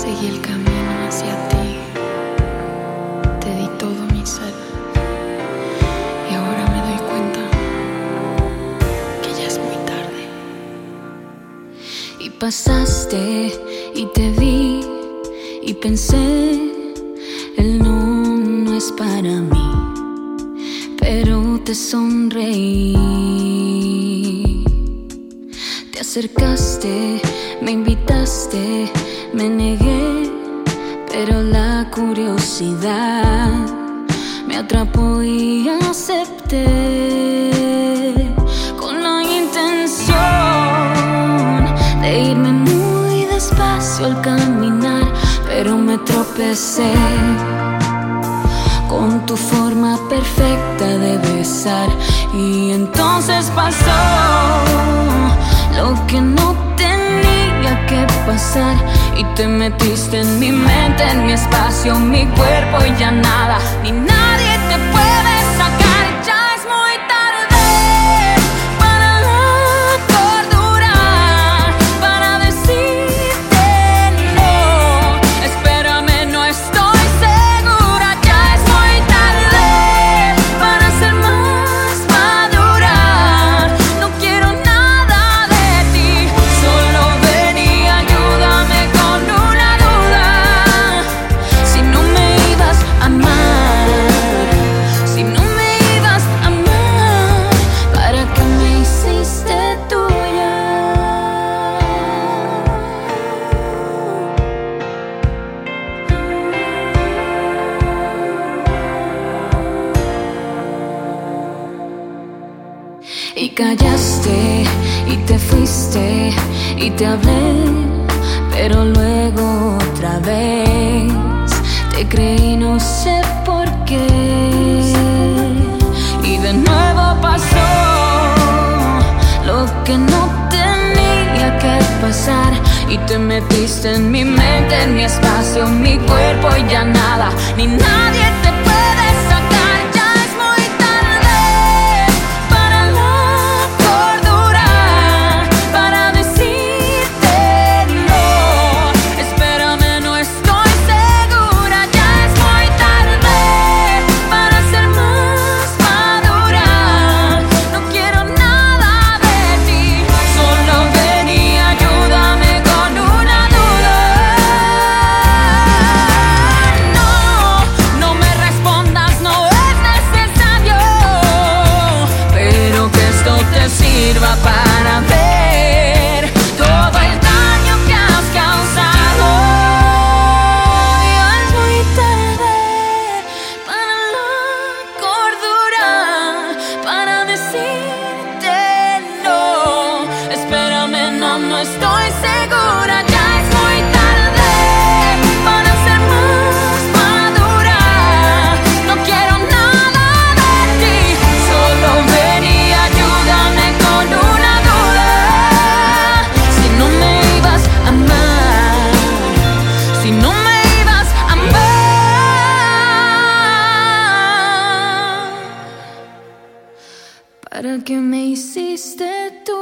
Seguí el camino hacia ti, te di todo mi ser y ahora me doy cuenta que ya es muy tarde. Y pasaste y te vi y pensé, él no es para mí, pero te sonreí. Te acercaste, me invitaste, me negué, pero la curiosidad me atrapó y acepté, con la intención de irme muy despacio al caminar, pero me tropecé con tu forma perfecta de besar. Y entonces pasó lo que no tenía que pasar, y te metiste en mi mente, en mi espacio, en mi cuerpo, y ya nada ni nadie te puede sacar. Ya es muy tarde para la cordura, para decirte no. Espérame, no estoy segura. Ya es muy tarde para ser más madura. No quiero nada de ti, solo ven y ayúdame con una duda. Si no me ibas a amar, si no me ibas a amar, ¿para qué me hiciste tuya? Y callaste y te fuiste y te hablé, pero luego otra vez te creí, no sé por qué. Y de nuevo pasó lo que no tenía que pasar, y te metiste en mi mente, en mi espacio, en mi cuerpo, y ya nada ni nadie te puede sacar. Ya es muy tarde para la cordura, para decirte no. Espérame, no estoy segura. Ya es muy tarde para ser más madura. No quiero nada de ti, solo ven y ayúdame con una duda. No, no me respondas, no es necesario, pero que esto te sirva para ver todo el daño que has causado. Ya es muy tarde para la cordura, para decirte no. Espérame, no estoy segura. Ya es muy tarde para ser más madura. No quiero nada de ti, solo ven y ayúdame con una duda. Si no me ibas a amar, si no me ibas a amar, ¿para qué me hiciste tú?